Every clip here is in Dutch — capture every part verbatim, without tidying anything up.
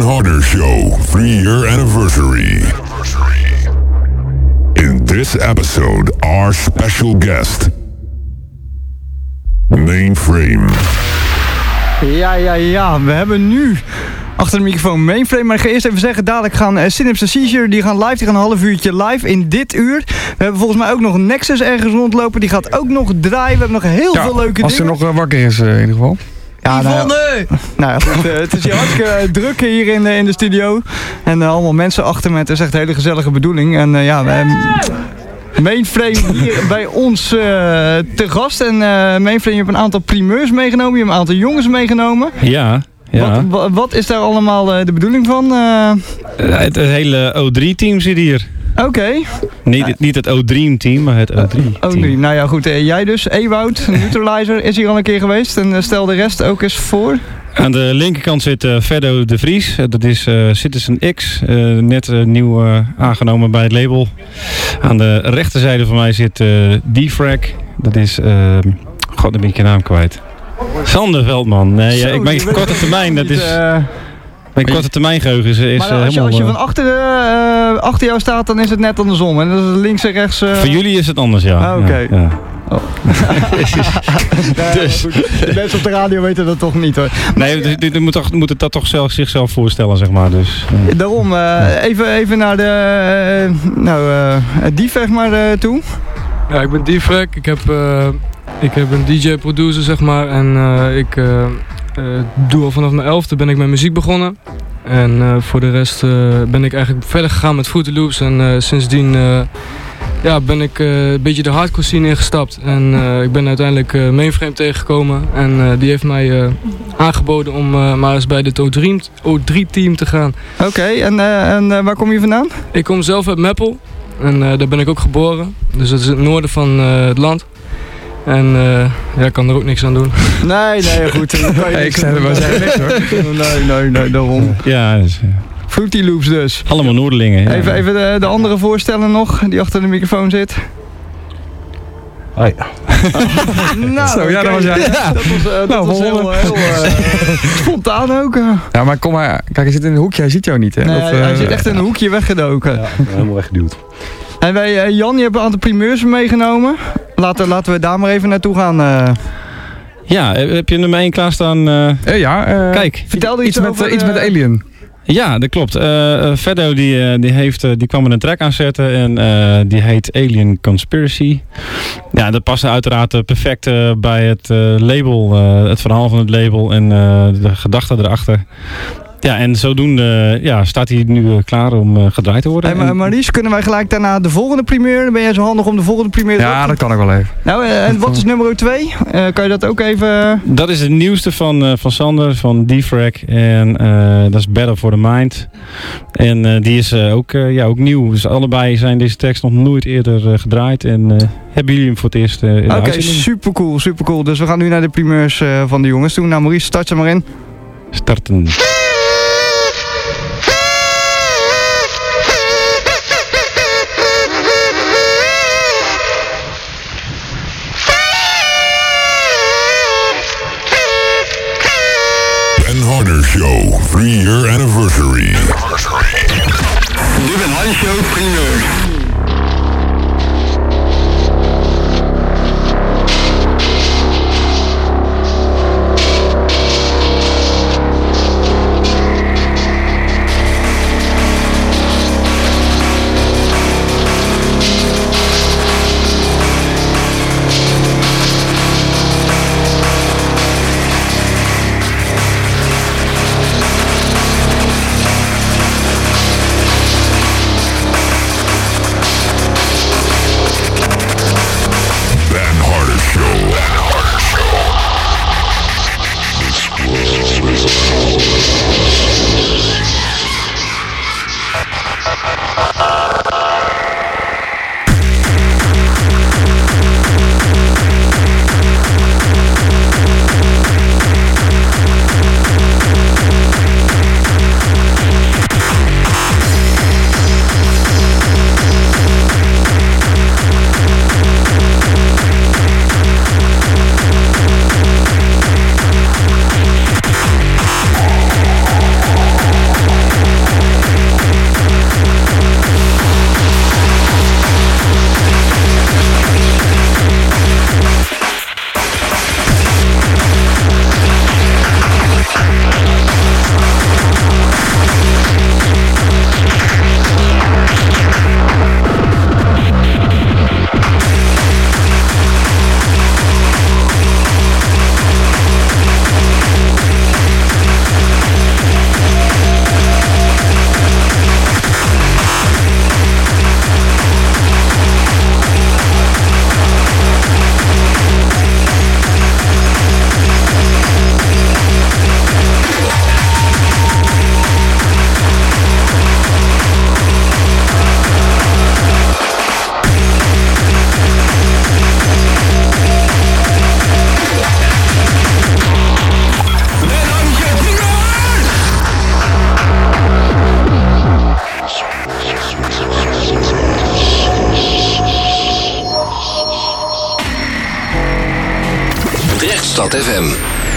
Harder Show three-year anniversary. In this episode, our special guest, Mainframe. Ja, ja, ja. We hebben nu achter de microfoon Mainframe. Maar ik ga eerst even zeggen, dadelijk gaan uh, Synapse en Seizure, die gaan live, die gaan een half uurtje live in dit uur. We hebben volgens mij ook nog Nexus ergens rondlopen, die gaat ook nog draaien. We hebben nog heel ja, veel leuke als dingen. Als ze nog uh, wakker is uh, in ieder geval. Ja, nou, nou ja, goed, uh, het is hier hartstikke druk hier in, uh, in de studio. En uh, allemaal mensen achter me. Het is echt een hele gezellige bedoeling. En uh, ja, we hebben Mainframe hier bij ons uh, te gast. En uh, Mainframe, je hebt een aantal primeurs meegenomen. Je hebt een aantal jongens meegenomen. Ja. Ja. Wat, wat is daar allemaal uh, de bedoeling van? Uh... Het, het hele O drie team zit hier. Oké. Okay. Niet, ja. niet het O drie team, maar het O drie team. O drie, nou ja goed. Uh, jij dus, Ewout, Neutralizer, is hier al een keer geweest. En uh, stel de rest ook eens voor. Aan de linkerkant zit uh, Ferdo de Vries. Uh, dat is uh, Citizen X. Uh, net uh, nieuw uh, aangenomen bij het label. Aan de rechterzijde van mij zit uh, D-Frag. Dat is... Uh, God, dan ben ik je naam kwijt. Sander Veldman. Nee, Zo, uh, ik ben korte termijn. Dat is... Uh, Mijn korte termijn geheugen is, is maar als, je, helemaal... als je van achter, uh, achter jou staat, dan is het net andersom. En dat is links en rechts... Uh... Voor jullie is het anders, ja. Ah, oké. Okay. Ja, ja. Oh. dus. De mensen op de radio weten dat toch niet, hoor. Nee, maar, die, die moet, toch, moet het dat toch zelf, zichzelf voorstellen, zeg maar. Dus, ja. Daarom, uh, even, even naar de... Uh, nou, uh, D-Frag maar uh, toe. Ja, ik ben D-Frag. Ik heb, uh, ik heb een D J-producer, zeg maar. En uh, ik... Uh, Uh, doe al vanaf mijn elfde ben ik met muziek begonnen. En uh, voor de rest uh, ben ik eigenlijk verder gegaan met Fruity Loops. En uh, sindsdien uh, ja, ben ik uh, een beetje de hardcore scene ingestapt. En uh, ik ben uiteindelijk uh, Mainframe tegengekomen. En uh, die heeft mij uh, aangeboden om uh, maar eens bij het O drie team te gaan. Oké, okay, en, uh, en uh, waar kom je vandaan? Ik kom zelf uit Meppel. En uh, daar ben ik ook geboren. Dus dat is het noorden van uh, het land. En uh, ja, ik kan er ook niks aan doen. Nee, nee, goed. Hey, ik zei er wel zeggen niks, hoor. Nee, nee, nee, daarom. Ja, dus, uh... Fruity Loops dus. Allemaal Noorderlingen. Ja. Even, even de, de andere voorstellen nog, die achter de microfoon zit. Hoi. Oh, nou, Zo, ja, dat was jij. Ja. Dat was, uh, dat nou, was heel, heel uh, spontaan ook. Uh. Ja, maar kom maar. Kijk, hij zit in een hoekje, hij ziet jou niet, hè? Nee, dat, uh, hij zit echt in een hoekje weggedoken. Ja, helemaal weggeduwd. En wij, uh, Jan, je hebt een aantal primeurs meegenomen. Laten, laten we daar maar even naartoe gaan. Uh. Ja, heb je nummer één klaarstaan? Uh, uh, ja, uh, kijk. Vertel iets, iets, met, over, uh, iets met Alien. Ja, dat klopt. Uh, Ferdo die, uh, die, heeft, uh, die kwam met een track aanzetten en uh, die heet Alien Conspiracy. Ja, dat past uiteraard uh, perfect uh, bij het uh, label, uh, het verhaal van het label en uh, de gedachten erachter. Ja, en zodoende ja, staat hij nu uh, klaar om uh, gedraaid te worden. Hey, maar Maurice, kunnen wij gelijk daarna de volgende primeur? Ben jij zo handig om de volgende primeur te Ja, op? Dat kan ik wel even. Nou, uh, en wat is nummer twee? Uh, kan je dat ook even... Dat is het nieuwste van, uh, van Sander, van D-Frag. En uh, dat is Better for the Mind. En uh, die is uh, ook, uh, ja, ook nieuw. Dus allebei zijn deze tracks nog nooit eerder uh, gedraaid. En uh, hebben jullie hem voor het eerst uh, in de Oké, uitzending. super cool, super cool. Dus we gaan nu naar de primeurs uh, van de jongens toe. Nou Maurice, start ze maar in. Starten. Harder Show three-year anniversary. Nu Ben Harder Show primeur. Rechtstad F M.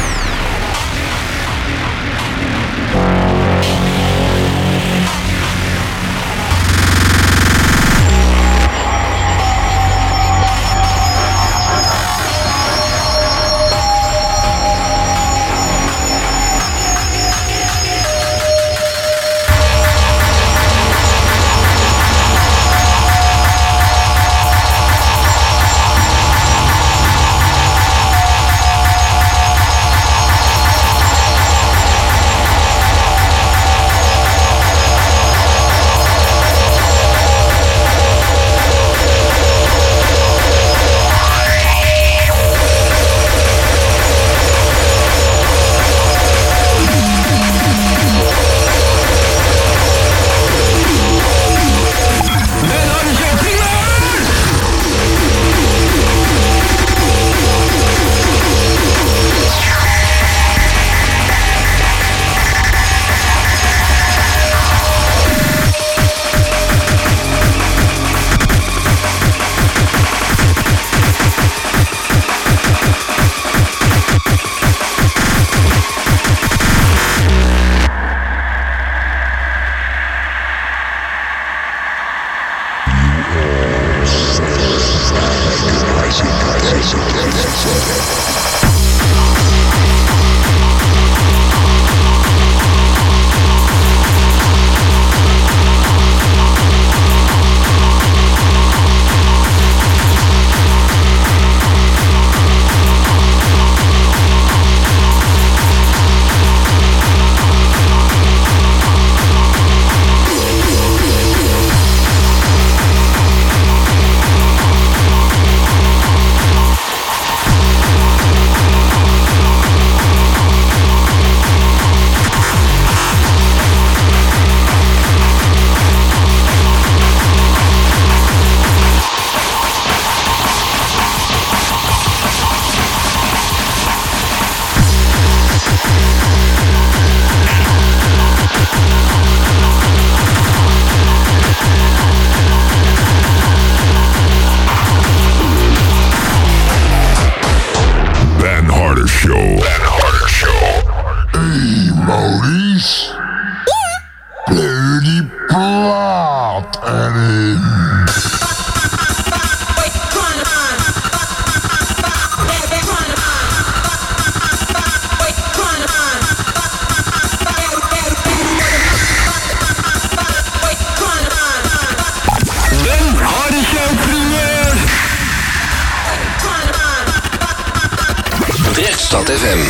Rechtstad F M.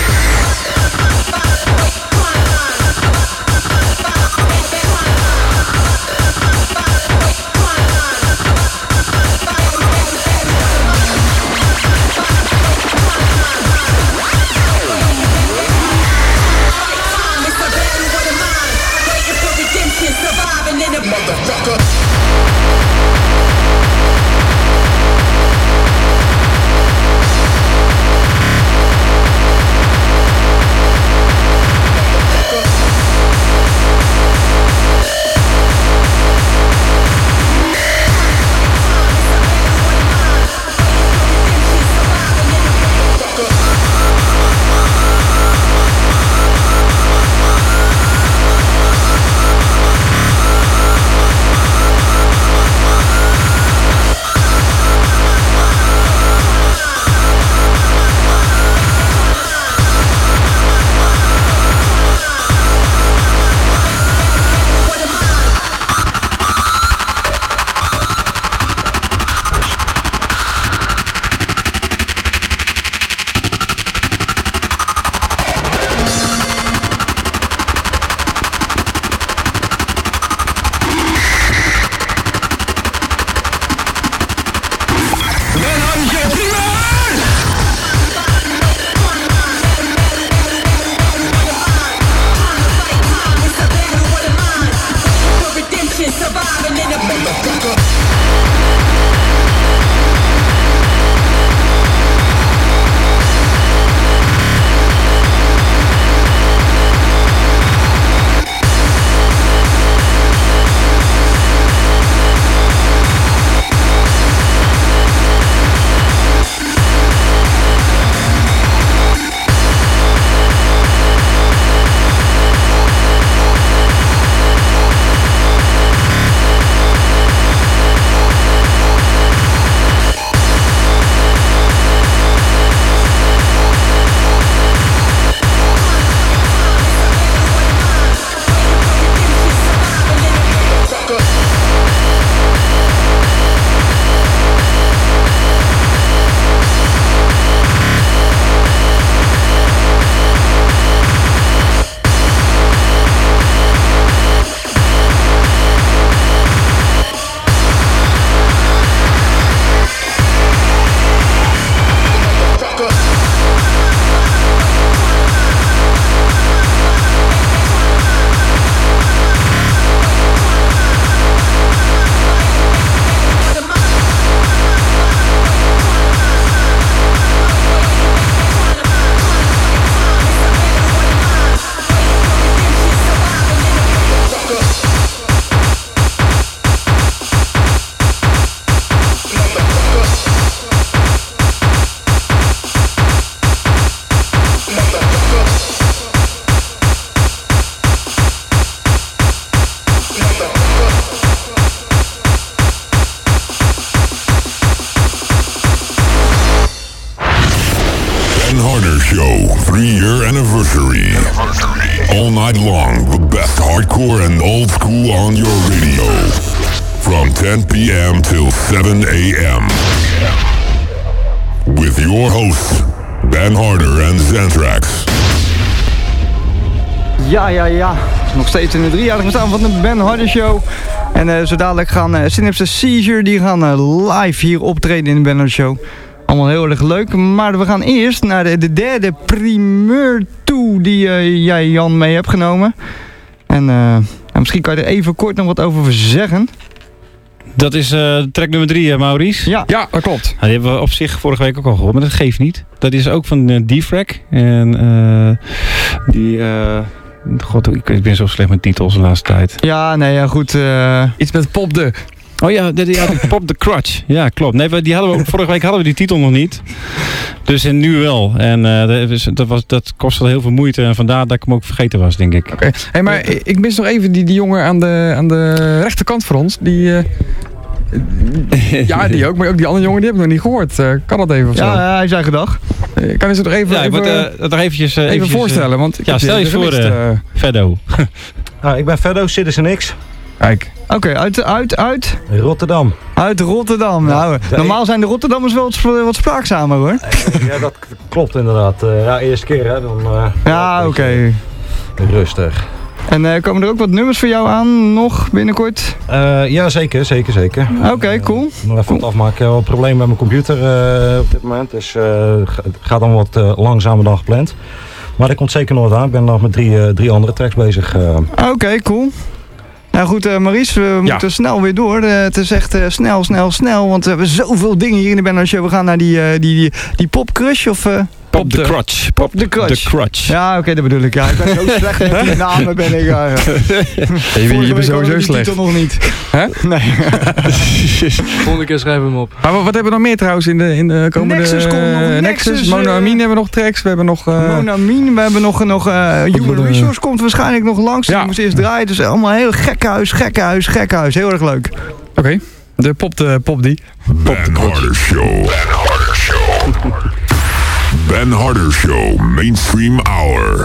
Ben Harder Show, three-year anniversary. All night long, the best hardcore and old school on your radio. From ten p.m. till seven a.m. With your hosts, Ben Harder en Xanthrax. Ja, ja, ja. Nog steeds in de driejarige bestaan van de Ben Harder Show. En uh, zo dadelijk gaan uh, Synapse Seizure, die gaan uh, live hier optreden in de Ben Harder Show. Allemaal heel erg leuk. Maar we gaan eerst naar de, de derde primeur toe die uh, jij, Jan, mee hebt genomen. En uh, misschien kan je er even kort nog wat over zeggen. Dat is uh, track nummer drie, uh, Maurice. Ja. Ja, dat klopt. Nou, die hebben we op zich vorige week ook al gehoord, maar dat geeft niet. Dat is ook van uh, D-Frack. En uh, die... Uh, God, ik, ik ben zo slecht met titels de laatste tijd. Ja, nee, ja, goed. Uh... Iets met Pop de. Oh ja, die, die had Pop the Crutch. Ja, klopt. Nee, die hadden we, vorige week hadden we die titel nog niet. Dus en nu wel. En uh, dat, was, dat kostte heel veel moeite. En vandaar dat ik hem ook vergeten was, denk ik. Oké. Okay. Hey, maar ik mis nog even die, die jongen aan de, aan de rechterkant van ons. Die... Uh... Ja, die ook, maar ook die andere jongen, die heb ik nog niet gehoord. Uh, kan dat even of zo? Ja, hij zei gedag. Uh, kan je ze nog even, ja, even, moet, uh, nog eventjes, uh, even eventjes, voorstellen? Want ik ja, stel je voor, uh, uh, Feddo. Nou, ik ben Feddo, Citizen X. Kijk. Oké, okay, uit, uit, uit? Rotterdam. Uit Rotterdam. Ja, nou, de normaal zijn de Rotterdammers wel wat, wat spraakzamer, hoor. Ja, dat klopt inderdaad. Uh, ja, eerste keer, hè. Dan, uh, ja, oké. Okay. Rustig. En uh, komen er ook wat nummers voor jou aan, nog binnenkort? Uh, ja, zeker, zeker, zeker. Oké, okay, cool. Uh, nog even cool. Wat afmaken. Ik heb wel een probleem met mijn computer uh, op dit moment. Dus uh, het gaat dan wat uh, langzamer dan gepland. Maar dat komt zeker nog wat aan. Ik ben nog met drie, uh, drie andere tracks bezig. Uh. Oké, okay, cool. Nou goed, uh, Maurice, we ja. moeten snel weer door. Uh, het is echt uh, snel, snel, snel. Want we hebben zoveel dingen hier in de Ben Harder Show. We gaan naar die, uh, die, die, die popcrush of... Uh, Pop the Crutch. Pop the Crutch. The Crutch. Ja, oké, okay, dat bedoel ik. Ja, ik ben zo slecht met die namen, ben ik. Ja, ja. Hey, je je bent sowieso slecht. Die nog niet. Hè? Nee. Volgende keer schrijven we hem op. Maar wat hebben we nog meer trouwens in de, in de komende... Nexus komt nog. Uh, Nexus. Nexus Monoamine uh, hebben we nog tracks. We hebben nog... Uh, Monoamine, we hebben nog... nog uh, Human Resource komt waarschijnlijk nog langs. Ja. Die moest eerst draaien. Dus allemaal heel gekhuis, gekhuis, gekhuis. Heel erg leuk. Oké. Okay. De pop, de, pop die. Ben Harder Show. Ben Harder Show. Ben Harder Show, Mainstream Hour.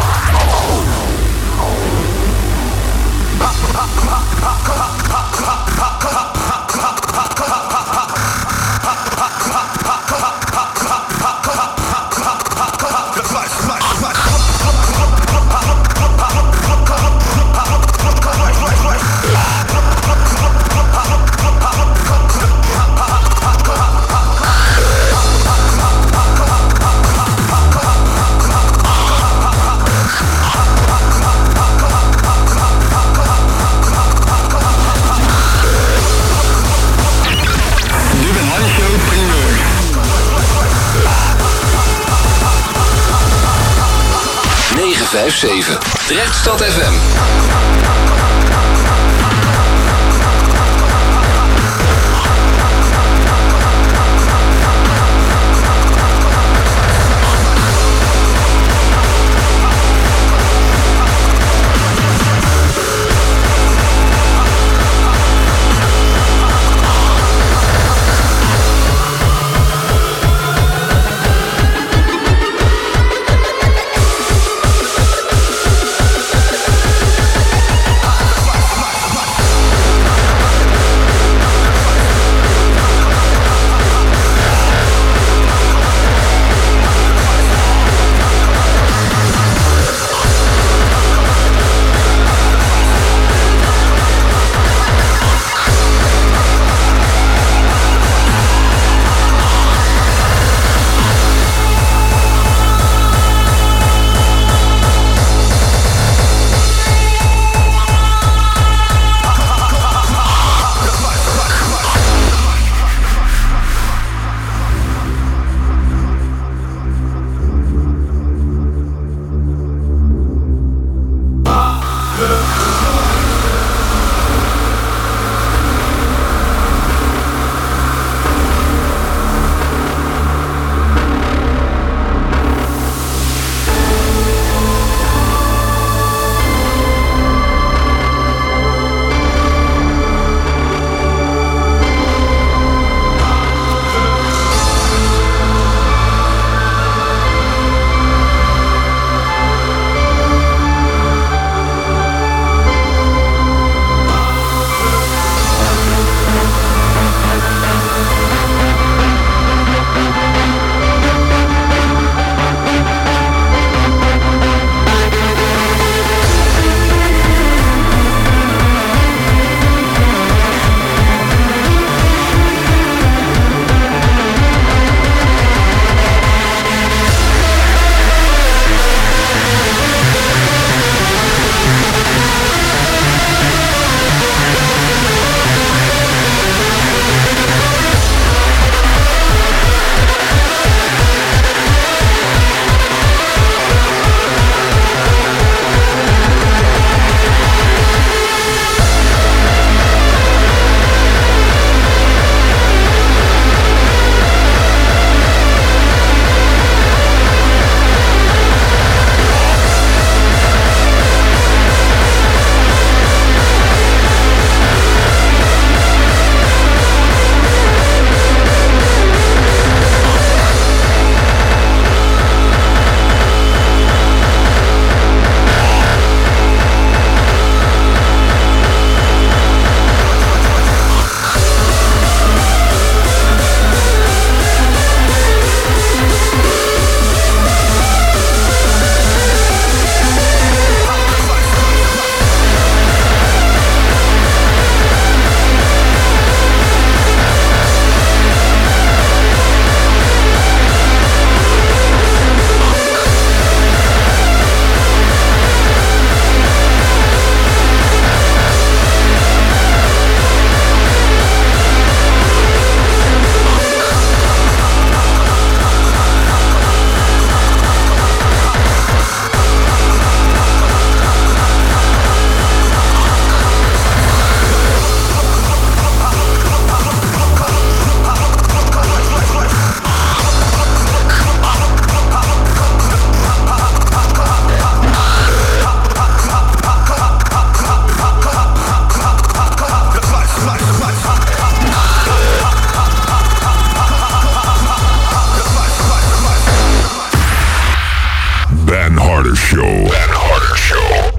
negen vijf zeven. Drechtstad F M.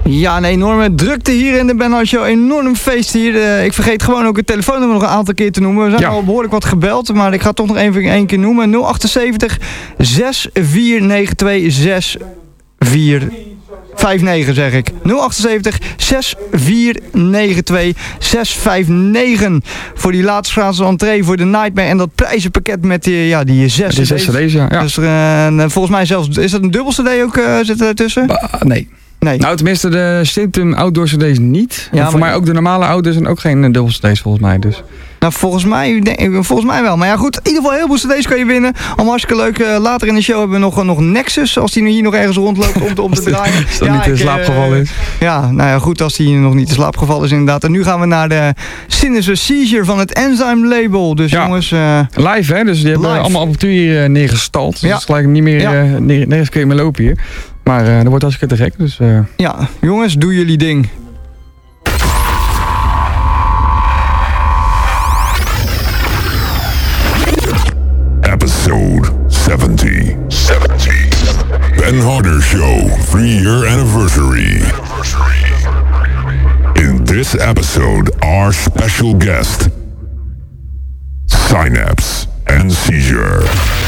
Ja, een enorme drukte hier in de Ben Hart Show. Enorm feest hier. Uh, ik vergeet gewoon ook het telefoonnummer nog een aantal keer te noemen. We zijn ja. al behoorlijk wat gebeld, maar ik ga het toch nog even één keer noemen. nul achtenzeventig, zes vier negen twee, zes vier vijf negen zeg ik. nul achtenzeventig, zes vier negen twee, zes vijf negen voor die laatste gratis entree voor de Nightmare en dat prijzenpakket met die, ja, die zes die zes cd's, ja. ja. Dus uh, volgens mij zelfs, is dat een dubbel cd ook uh, zit er tussen? Bah, nee. Nee. Nou, tenminste de Symptom Outdoor cd's niet. Ja, voor mij ook de normale outdoors en ook geen dubbel cd's volgens mij. Dus. Nou, volgens mij, denk, volgens mij wel. Maar ja goed, in ieder geval heel veel cd's kan je winnen. Allemaal hartstikke leuk. Uh, later in de show hebben we nog, nog Nexus. Als die nu hier nog ergens rondloopt om te, om te draaien. Als dat ja, niet in slaapgeval is. Ja, nou ja, goed als die nog niet in slaapgeval is inderdaad. En nu gaan we naar de Sinister Seizure van het Enzyme label. Dus ja. jongens... Uh, live hè, dus die hebben live. allemaal apparatuur hier uh, neergestald. Dus ja. gelijk niet meer, ja. uh, nergens kun je meer lopen hier. Maar uh, dat wordt hartstikke te gek. Dus, uh... ja, jongens, doe jullie ding. Episode seventy. seventy. Ben Harder Show, three-year anniversary. In this episode, our special guest, Synapse and Seizure.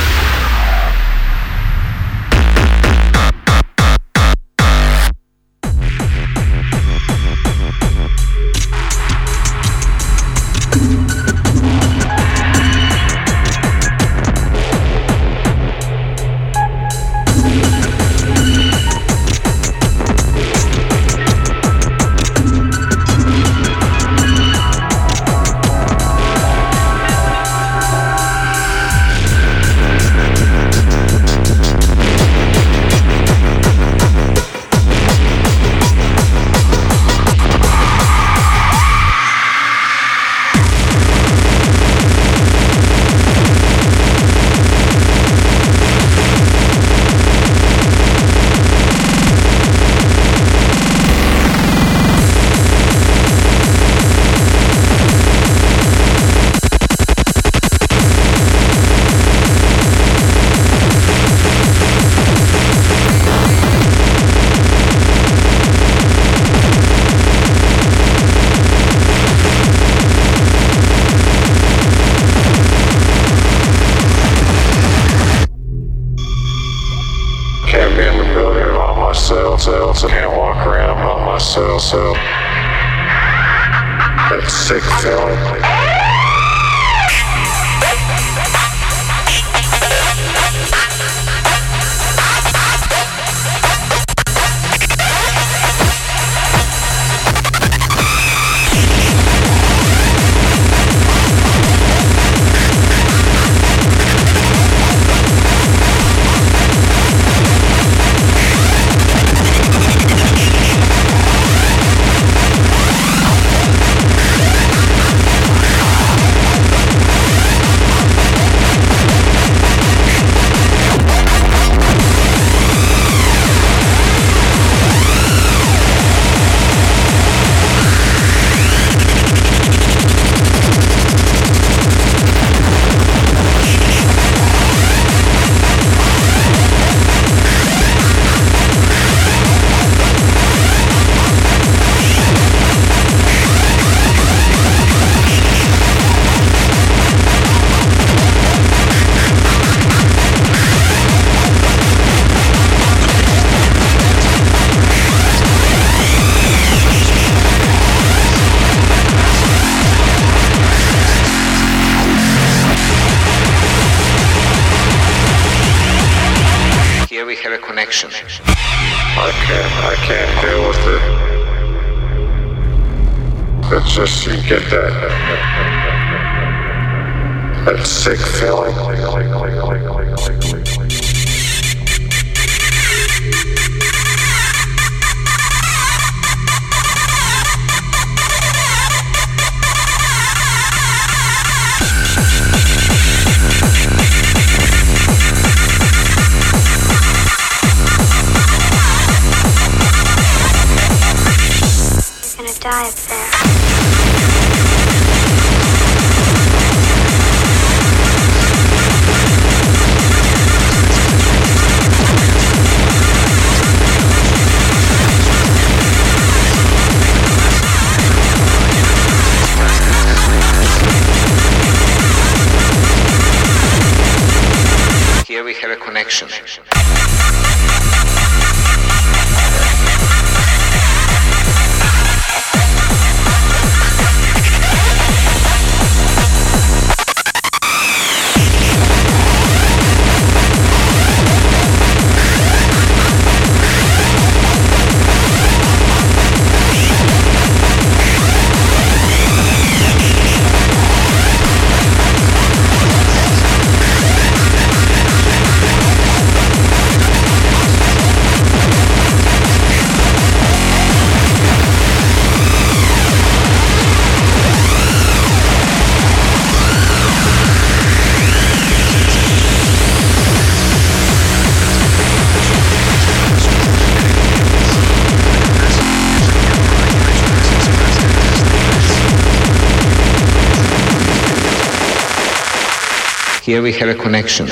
I can't, I can't deal with it. It's just, you get that, that sick feeling. Die up there. connection. Here we have a connection.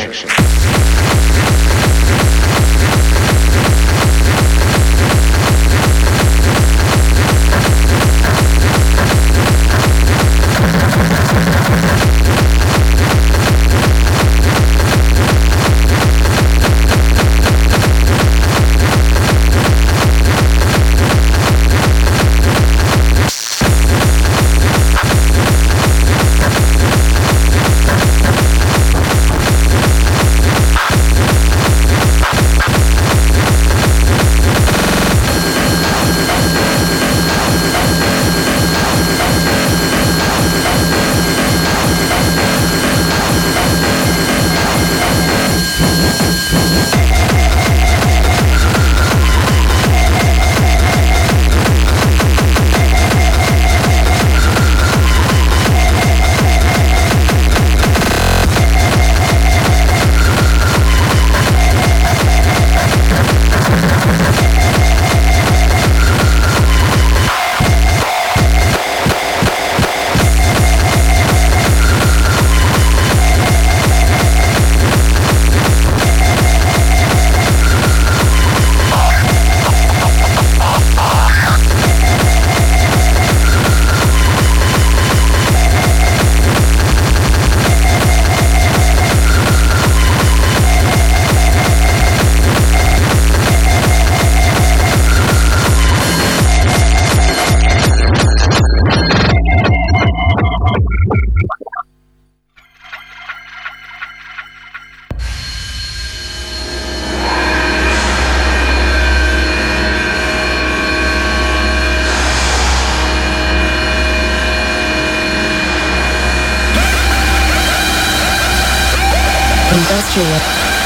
Industrial.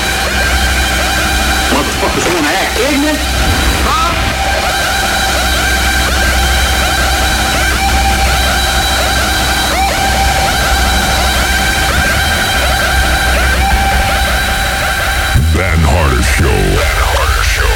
Motherfuckers wanna act ignorant? Huh? Ben Harder Show. Ben Harder Show.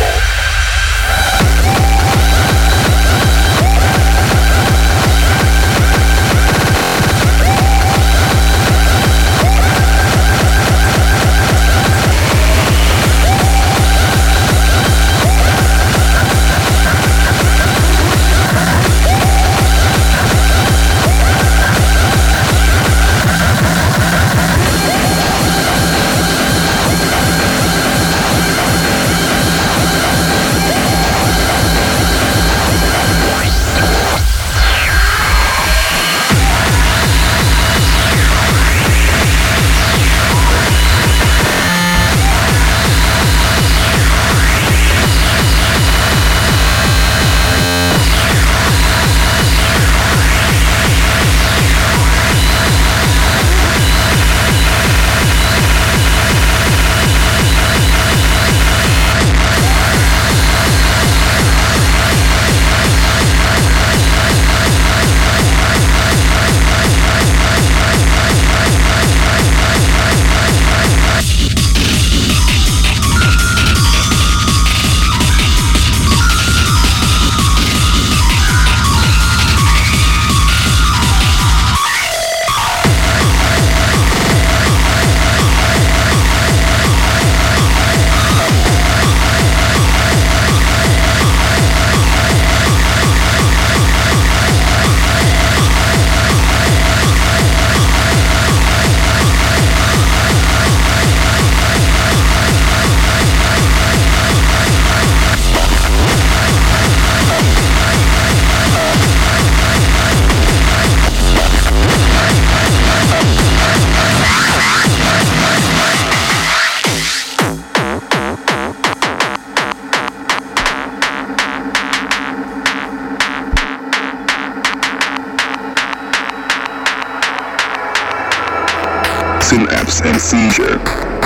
relapse and seizure.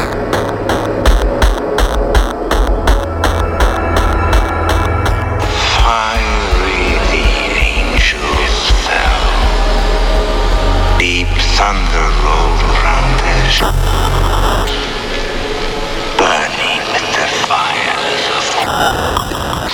Fiery the angels fell. Deep thunder rolled around their shores, burning the fires of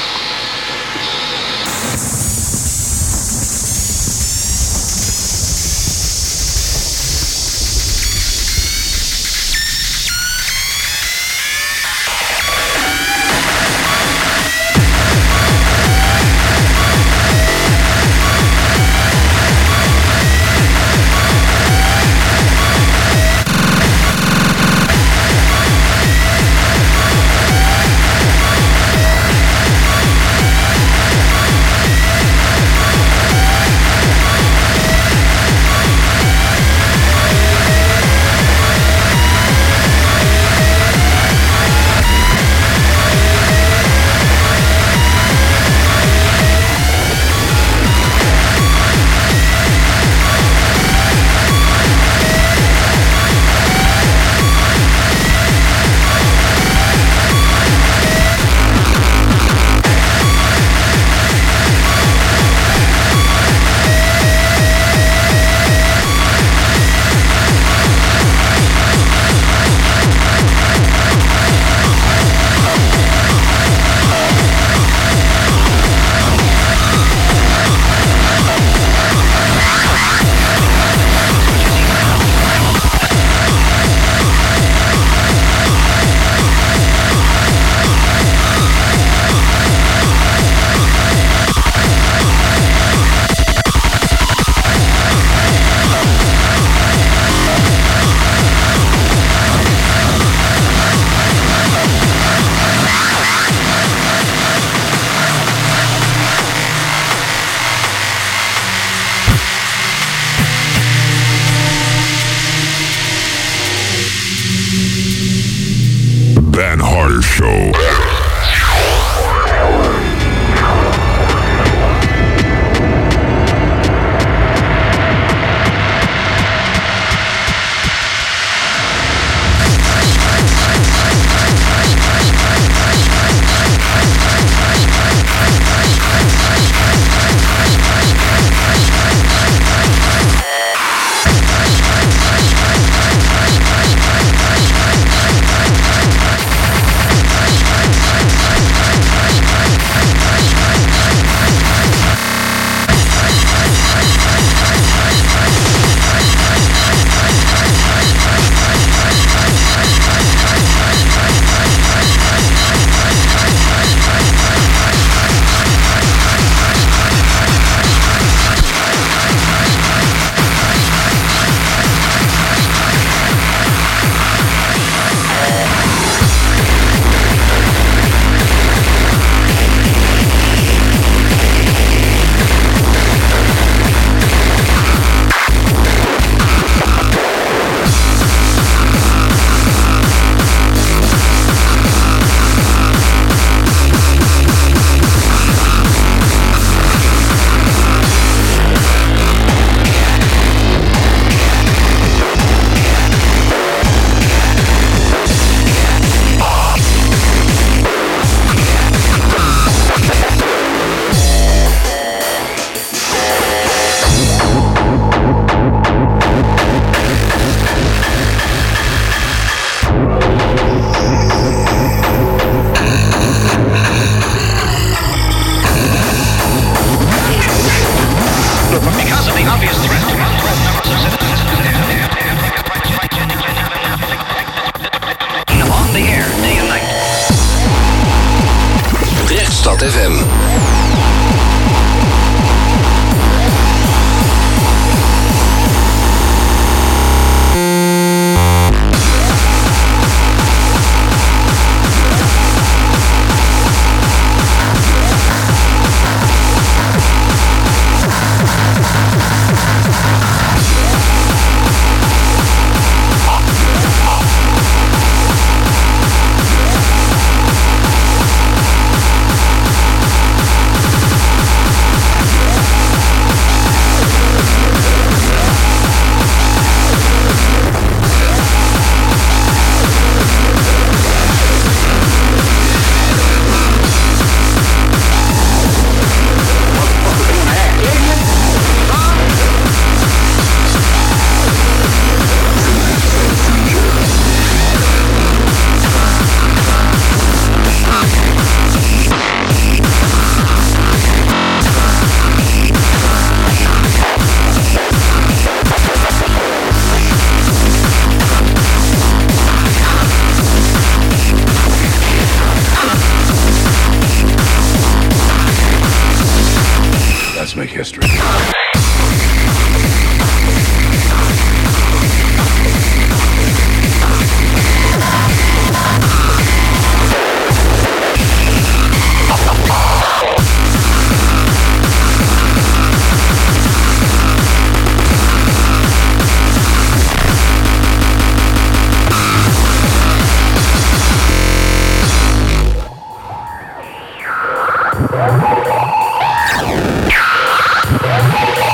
Dan Harder Show. Stad F M. history. Yeah.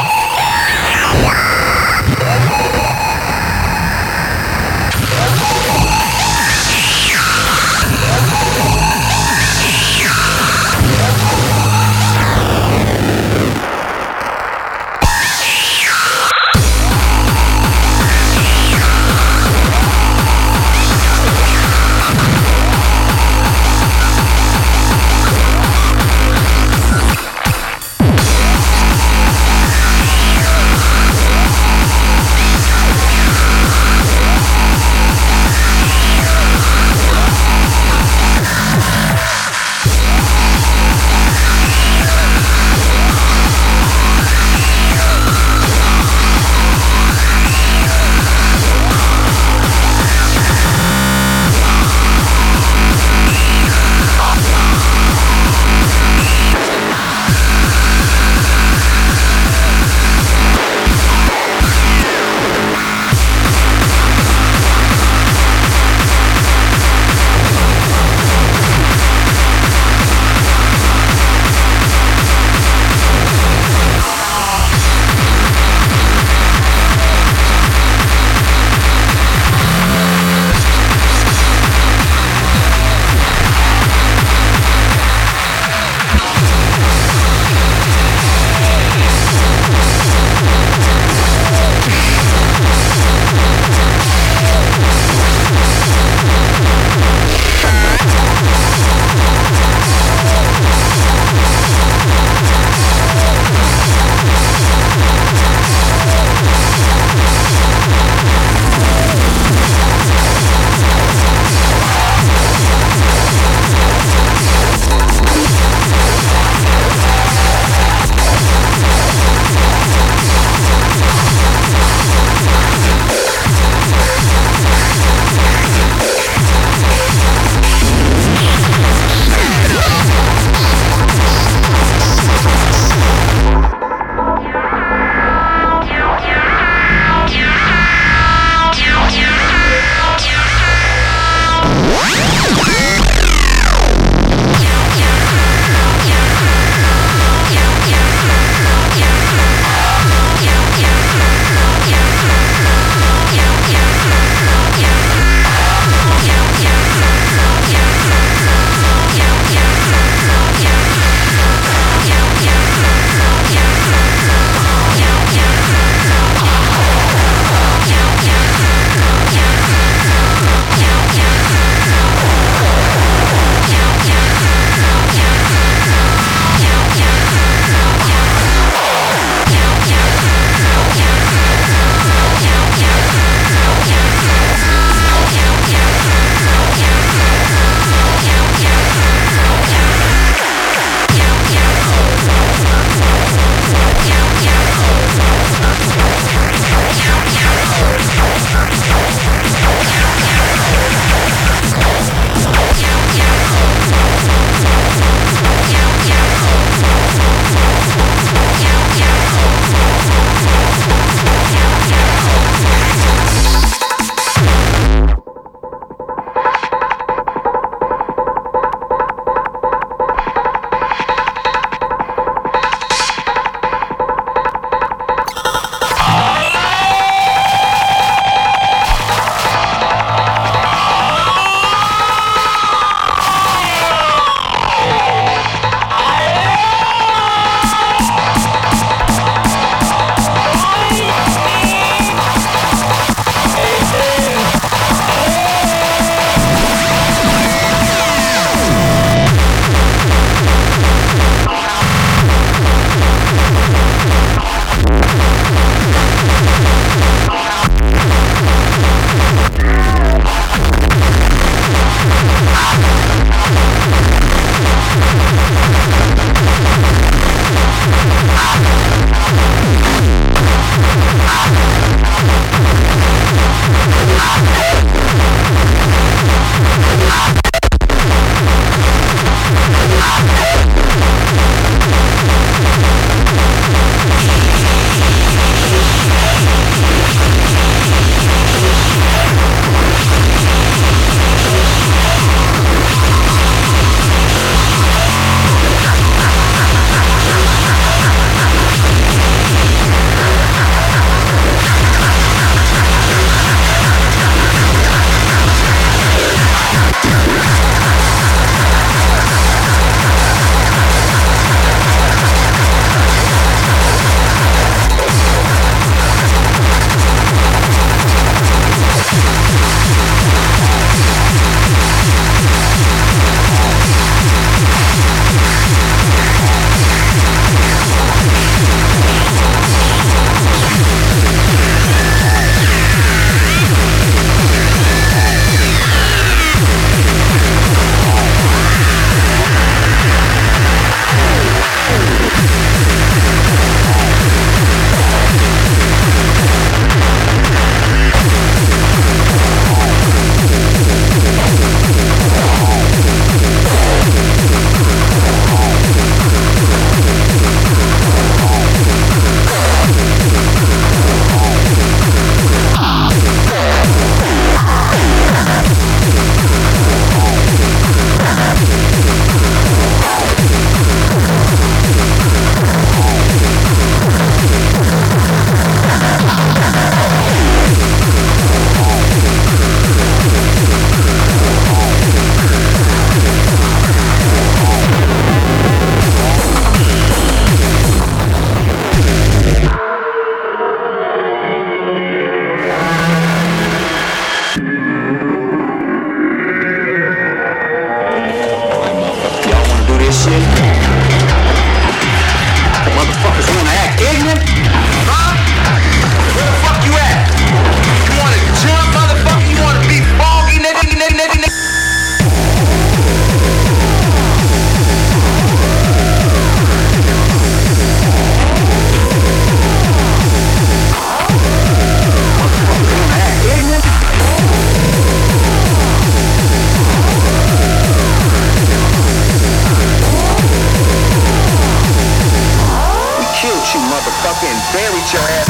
this shit. Motherfuckers wanna act ignorant? Huh? Where the fuck you at? You wanna jump, motherfucker? You wanna be foggy, nigga, nigga, nigga, nigga? Killed you, motherfucker, and buried your ass.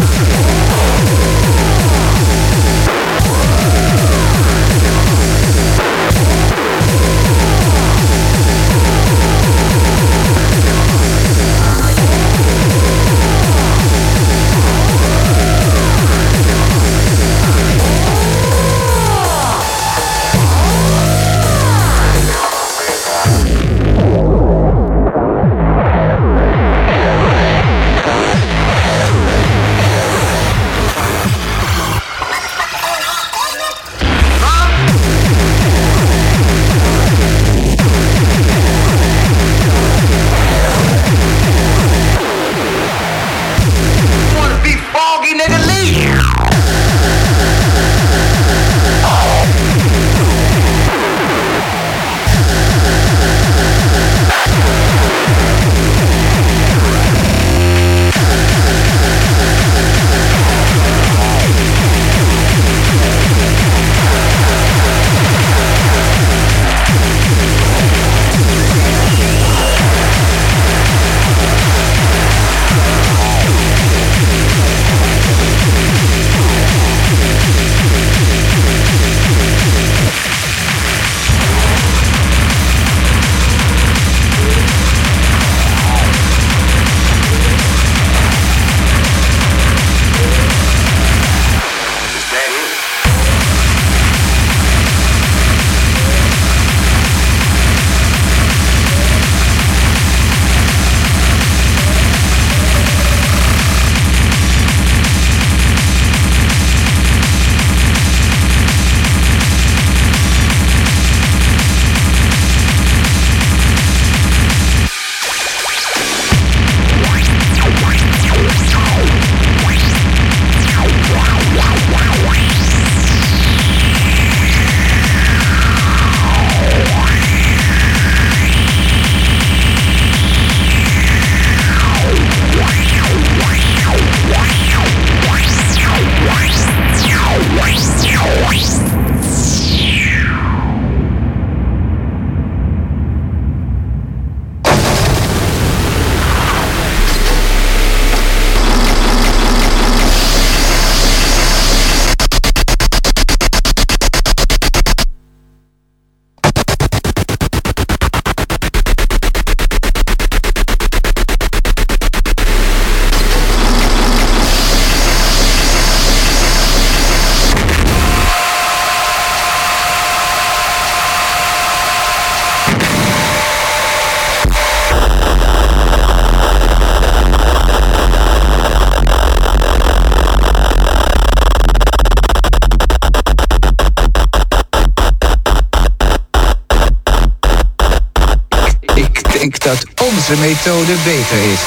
Dat onze methode beter is.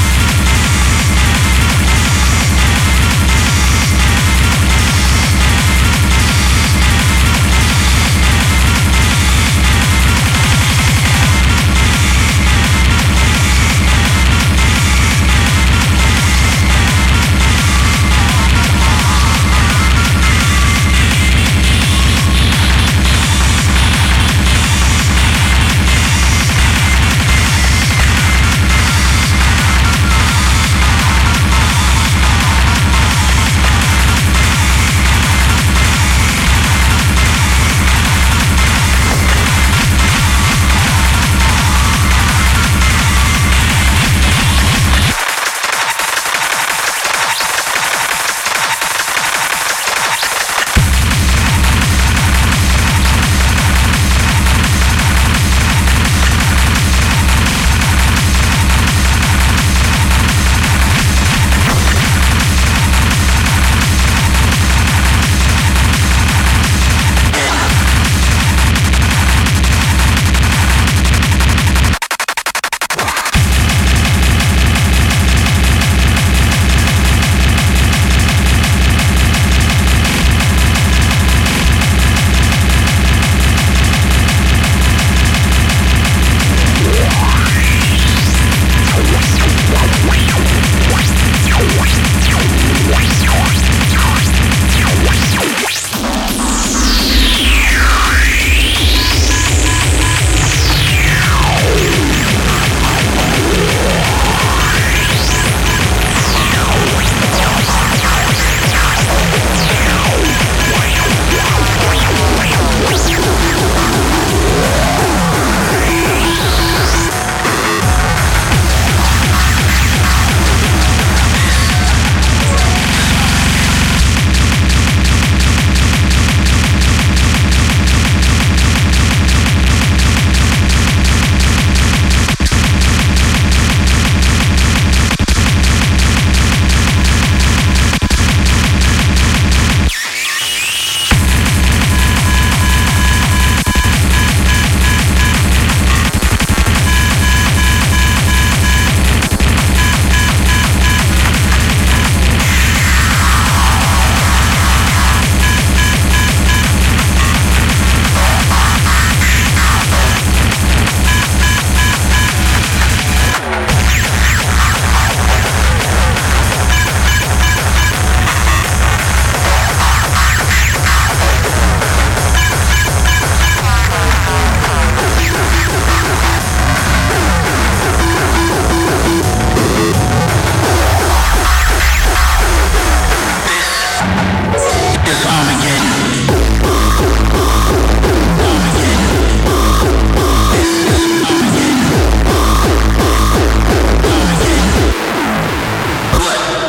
We'll be right back.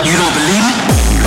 You don't believe me?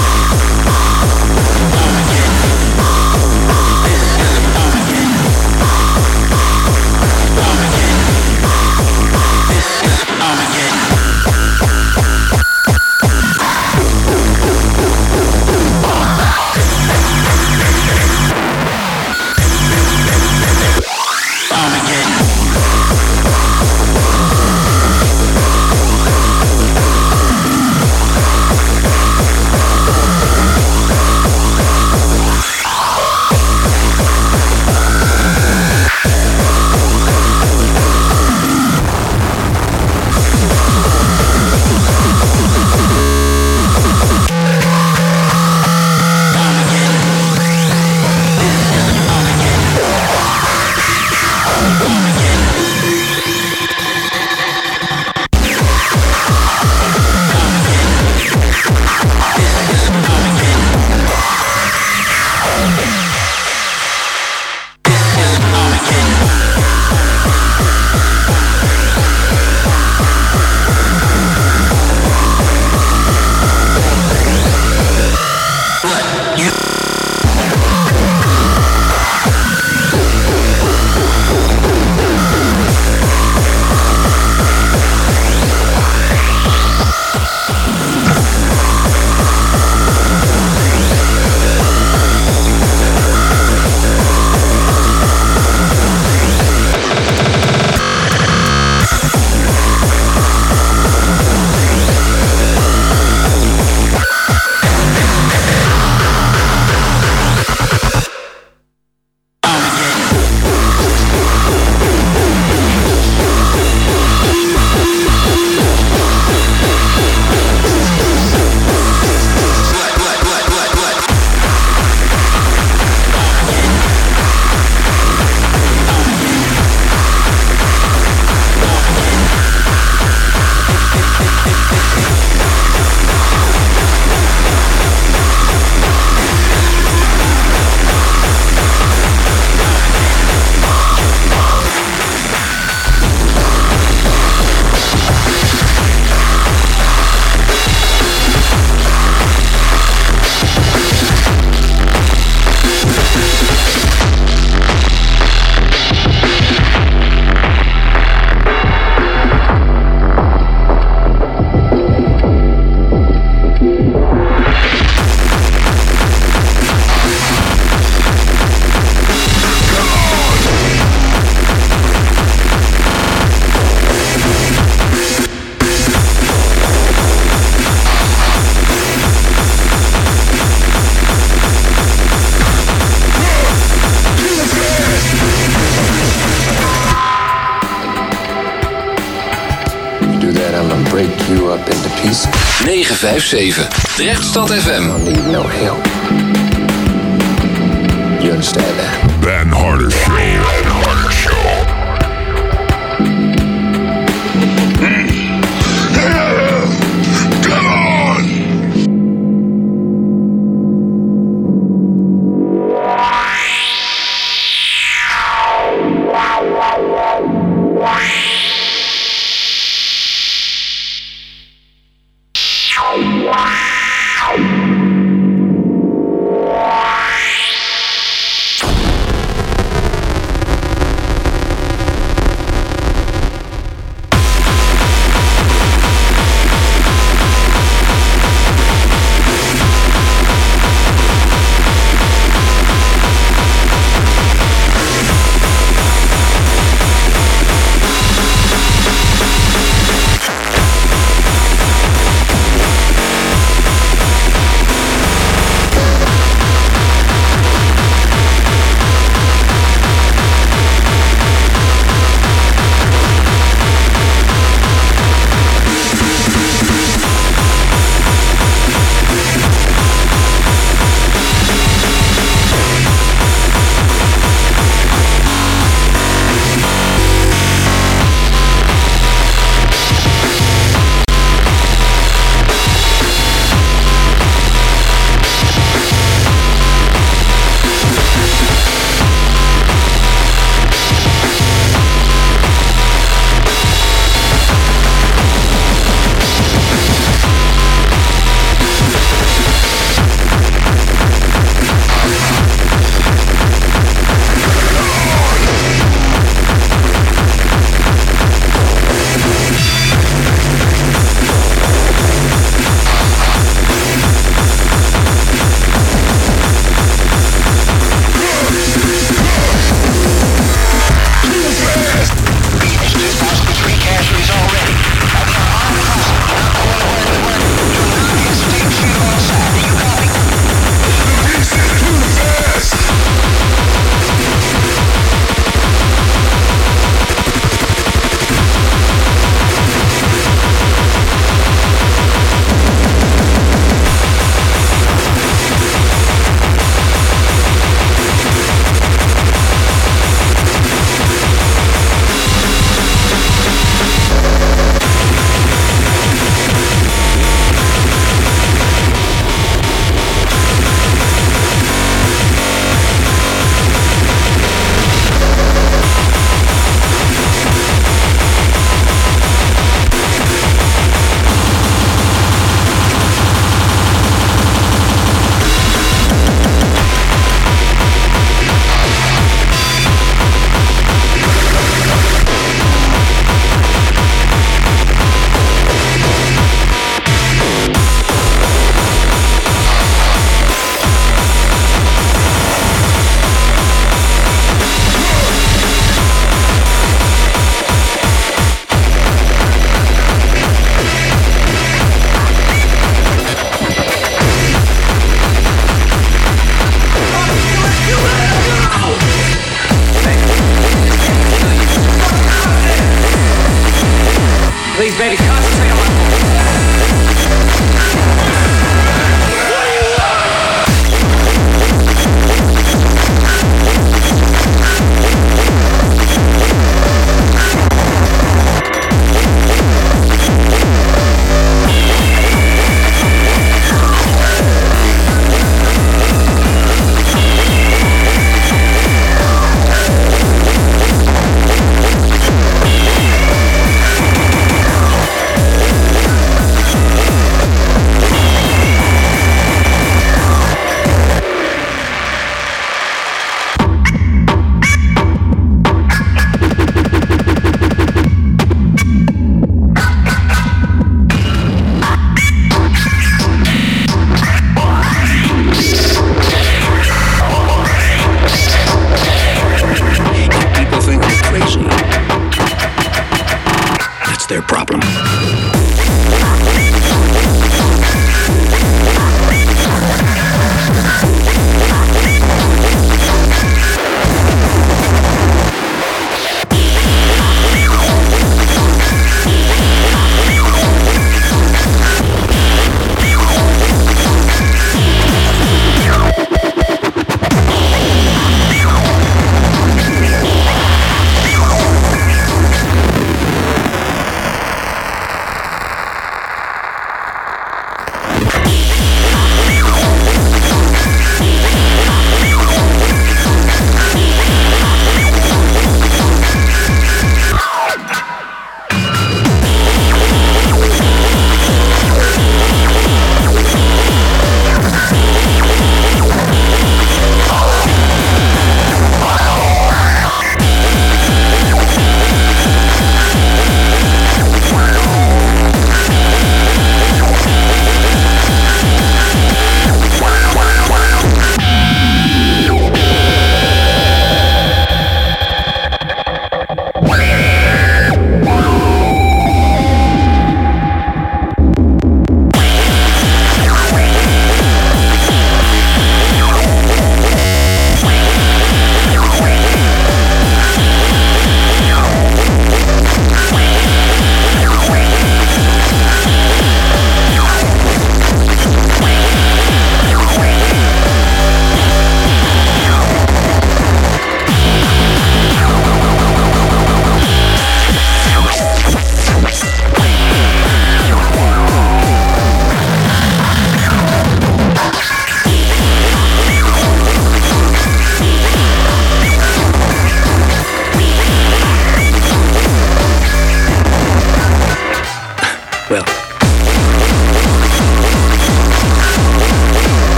negen vijf zeven. Drechtstad F M. I need no help. You understand that? Ben Harder Show. Ben Harder Show. Come on! Wow.